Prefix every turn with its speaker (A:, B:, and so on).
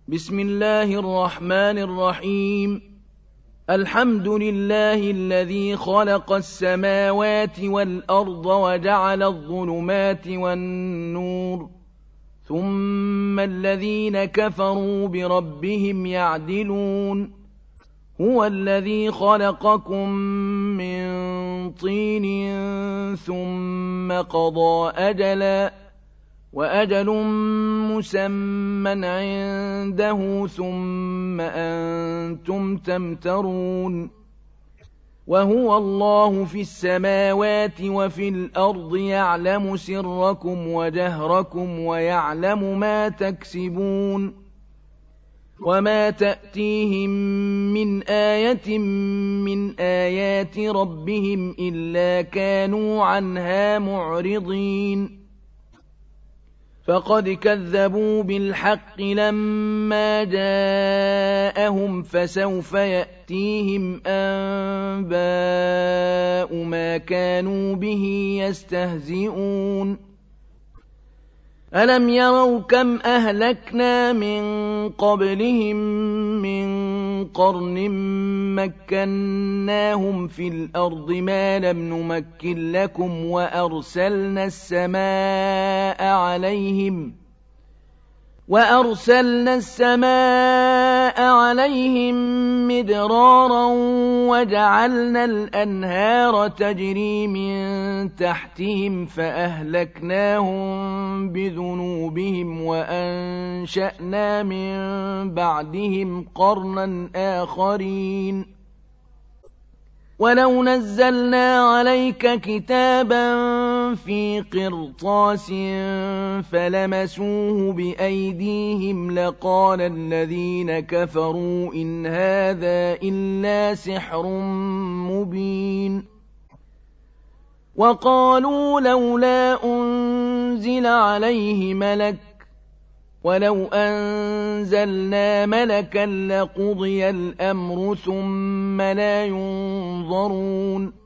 A: بسم الله الرحمن الرحيم. الحمد لله الذي خلق السماوات والأرض وجعل الظلمات والنور، ثم الذين كفروا بربهم يعدلون. هو الذي خلقكم من طين ثم قضى أجلا، وأجل مسمى عنده، ثم أنتم تمترون. وهو الله في السماوات وفي الأرض، يعلم سركم وجهركم ويعلم ما تكسبون. وما تأتيهم من آية من آيات ربهم إلا كانوا عنها معرضين. فقد كذبوا بالحق لما جاءهم، فسوف يأتيهم أنباء ما كانوا به يستهزئون. ألم يروا كم أهلكنا من قبلهم من قرن مكناهم في الأرض ما لم نمكن لكم، وأرسلنا السماء عليهم مدرارا، وجعلنا الأنهار تجري من تحتهم، فأهلكناهم بذنوبهم وأنشأنا من بعدهم قرنا آخرين. ولو نزلنا عليك كتابا في قرطاس فلمسوه بأيديهم لقال الذين كفروا إن هذا إلا سحر مبين. وقالوا لولا أنزل عليه ملك، ولو أنزلنا ملكا لقضي الأمر ثم لا ينظرون.